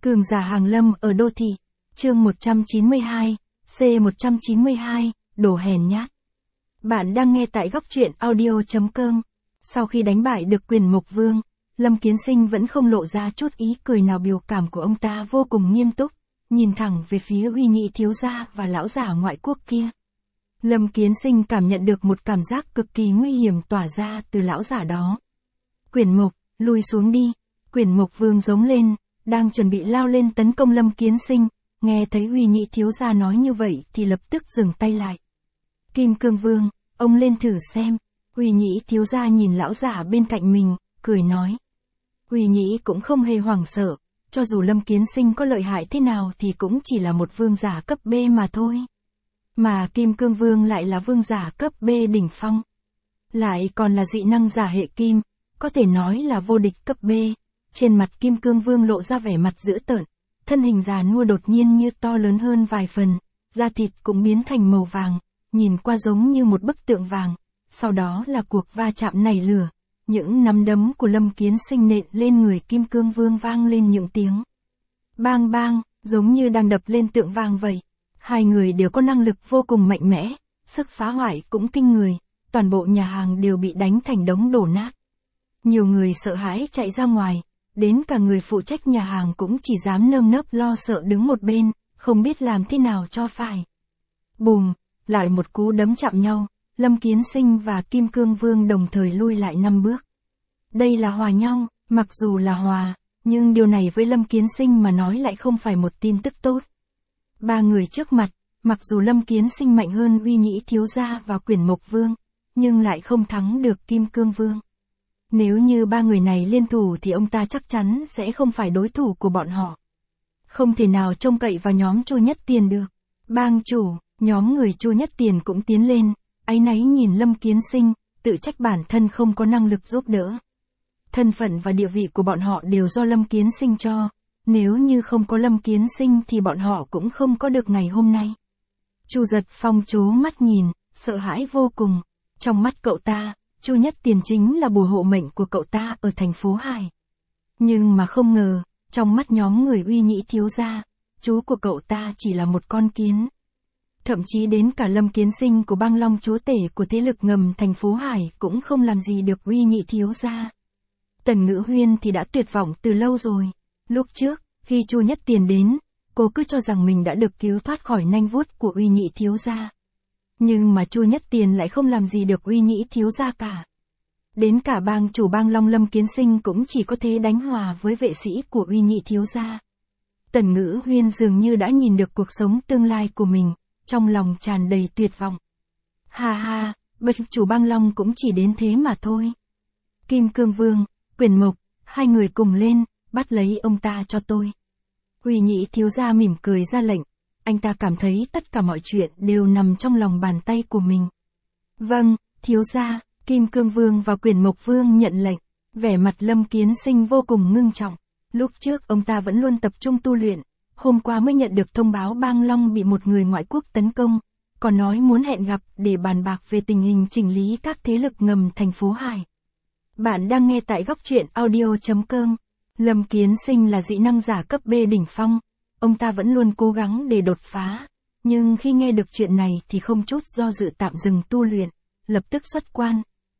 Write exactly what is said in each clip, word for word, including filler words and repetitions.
Cường giả hàng lâm ở đô thị. Chương một trăm chín mươi hai, C một trăm chín mươi hai, đồ hèn nhát. Bạn đang nghe tại góc truyện audio chấm com. Sau khi đánh bại được Quyền Mục Vương, Lâm Kiến Sinh vẫn không lộ ra chút ý cười nào, biểu cảm của ông ta vô cùng nghiêm túc, nhìn thẳng về phía Uy Nhị thiếu gia và lão giả ngoại quốc kia. Lâm Kiến Sinh cảm nhận được một cảm giác cực kỳ nguy hiểm tỏa ra từ lão giả đó. Quyền Mục, lùi xuống đi. Quyền Mục Vương giống lên, đang chuẩn bị lao lên tấn công Lâm Kiến Sinh, nghe thấy Uy Nhị thiếu gia nói như vậy thì lập tức dừng tay lại. Kim Cương Vương, ông lên thử xem. Uy Nhị thiếu gia nhìn lão giả bên cạnh mình, cười nói. Uy Nhị cũng không hề hoảng sợ, cho dù Lâm Kiến Sinh có lợi hại thế nào thì cũng chỉ là một vương giả cấp B mà thôi. Mà Kim Cương Vương lại là vương giả cấp B đỉnh phong. Lại còn là dị năng giả hệ kim, có thể nói là vô địch cấp B. Trên mặt Kim Cương Vương lộ ra vẻ mặt dữ tợn, thân hình già nua đột nhiên như to lớn hơn vài phần, da thịt cũng biến thành màu vàng, nhìn qua giống như một bức tượng vàng. Sau đó là cuộc va chạm nảy lửa, những nắm đấm của Lâm Kiến Sinh nện lên người Kim Cương Vương vang lên những tiếng bang bang, giống như đang đập lên tượng vàng vậy. Hai người đều có năng lực vô cùng mạnh mẽ, sức phá hoại cũng kinh người, toàn bộ nhà hàng đều bị đánh thành đống đổ nát. Nhiều người sợ hãi chạy ra ngoài, đến cả người phụ trách nhà hàng cũng chỉ dám nơm nớp lo sợ đứng một bên, không biết làm thế nào cho phải. Bùm, lại một cú đấm chạm nhau, Lâm Kiến Sinh và Kim Cương Vương đồng thời lui lại năm bước. Đây là hòa nhau, mặc dù là hòa, nhưng điều này với Lâm Kiến Sinh mà nói lại không phải một tin tức tốt. Ba người trước mặt, mặc dù Lâm Kiến Sinh mạnh hơn Uy Nhị thiếu gia và Quyền Mục Vương, nhưng lại không thắng được Kim Cương Vương. Nếu như ba người này liên thủ thì ông ta chắc chắn sẽ không phải đối thủ của bọn họ. Không thể nào trông cậy vào nhóm Chu Nhất Tiền được. Bang chủ, nhóm người Chu Nhất Tiền cũng tiến lên, áy náy nhìn Lâm Kiến Sinh, tự trách bản thân không có năng lực giúp đỡ. Thân phận và địa vị của bọn họ đều do Lâm Kiến Sinh cho, nếu như không có Lâm Kiến Sinh thì bọn họ cũng không có được ngày hôm nay. Chu Giật Phong trố mắt nhìn, sợ hãi vô cùng. Trong mắt cậu ta, Chu Nhất Tiền chính là bùa hộ mệnh của cậu ta ở thành phố Hải. Nhưng mà không ngờ, trong mắt nhóm người Uy Nhị thiếu gia, chú của cậu ta chỉ là một con kiến. Thậm chí đến cả Lâm Kiến Sinh của Bang Long chúa tể của thế lực ngầm thành phố Hải cũng không làm gì được Uy Nhị thiếu gia. Tần Ngữ Huyên thì đã tuyệt vọng từ lâu rồi. Lúc trước, khi Chu Nhất Tiền đến, cô cứ cho rằng mình đã được cứu thoát khỏi nanh vuốt của Uy Nhị thiếu gia. Nhưng mà Chu Nhất Tiền lại không làm gì được Uy Nhị thiếu gia cả. Đến cả bang chủ Bang Long Lâm Kiến Sinh cũng chỉ có thể đánh hòa với vệ sĩ của Uy Nhị thiếu gia. Tần Ngữ Huyên dường như đã nhìn được cuộc sống tương lai của mình, trong lòng tràn đầy tuyệt vọng. Ha ha, bậc chủ Bang Long cũng chỉ đến thế mà thôi. Kim Cương Vương, Quyền Mục, hai người cùng lên, bắt lấy ông ta cho tôi. Uy Nhị thiếu gia mỉm cười ra lệnh, anh ta cảm thấy tất cả mọi chuyện đều nằm trong lòng bàn tay của mình. Vâng, thiếu gia. Kim Cương Vương và Quyền Mục Vương nhận lệnh, vẻ mặt Lâm Kiến Sinh vô cùng ngưng trọng. Lúc trước ông ta vẫn luôn tập trung tu luyện, hôm qua mới nhận được thông báo Bang Long bị một người ngoại quốc tấn công, còn nói muốn hẹn gặp để bàn bạc về tình hình chỉnh lý các thế lực ngầm thành phố Hải. Bạn đang nghe tại góc truyện audio chấm com. Lâm Kiến Sinh là dị năng giả cấp B đỉnh phong, ông ta vẫn luôn cố gắng để đột phá, nhưng khi nghe được chuyện này thì không chút do dự tạm dừng tu luyện, lập tức xuất quan.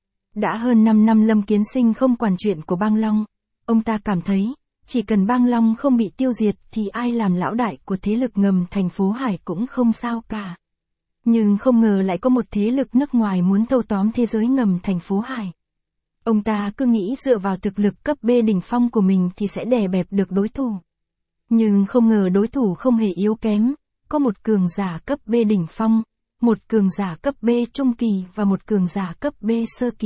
Đã hơn năm năm Lâm Kiến Sinh không quản chuyện của Bang Long, ông ta cảm thấy, chỉ cần Bang Long không bị tiêu diệt thì ai làm lão đại của thế lực ngầm thành phố Hải cũng không sao cả. Nhưng không ngờ lại có một thế lực nước ngoài muốn thâu tóm thế giới ngầm thành phố Hải. Ông ta cứ nghĩ dựa vào thực lực cấp B đỉnh phong của mình thì sẽ đè bẹp được đối thủ. Nhưng không ngờ đối thủ không hề yếu kém, có một cường giả cấp B đỉnh phong, một cường giả cấp B trung kỳ và một cường giả cấp B sơ kỳ.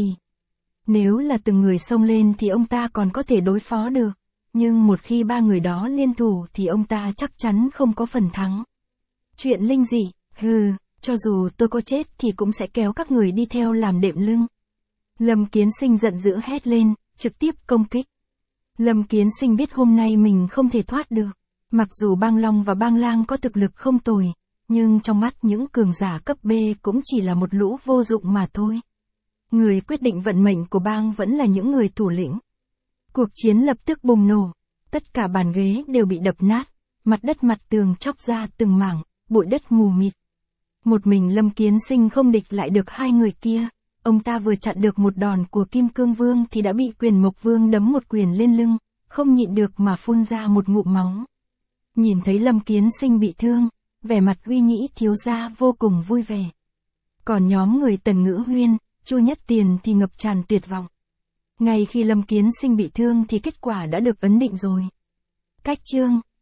Nếu là từng người xông lên thì ông ta còn có thể đối phó được, nhưng một khi ba người đó liên thủ thì ông ta chắc chắn không có phần thắng. Chuyện linh dị, hừ, cho dù tôi có chết thì cũng sẽ kéo các người đi theo làm đệm lưng. Lâm Kiến Sinh giận dữ hét lên, trực tiếp công kích. Lâm Kiến Sinh biết hôm nay mình không thể thoát được, mặc dù Bang Long và Bang Lang có thực lực không tồi, nhưng trong mắt những cường giả cấp B cũng chỉ là một lũ vô dụng mà thôi. Người quyết định vận mệnh của bang vẫn là những người thủ lĩnh. Cuộc chiến lập tức bùng nổ. Tất cả bàn ghế đều bị đập nát, mặt đất mặt tường chóc ra từng mảng, bụi đất mù mịt. Một mình Lâm Kiến Sinh không địch lại được hai người kia, ông ta vừa chặn được một đòn của Kim Cương Vương thì đã bị Quyền Mộc Vương đấm một quyền lên lưng, không nhịn được mà phun ra một ngụm máu. Nhìn thấy Lâm Kiến Sinh bị thương, vẻ mặt Uy Nhĩ thiếu gia vô cùng vui vẻ. Còn nhóm người Tần Ngữ Huyên, Chu Nhất Tiền thì ngập tràn tuyệt vọng. Ngay khi Lâm Kiến Sinh bị thương thì kết quả đã được ấn định rồi. Cách chương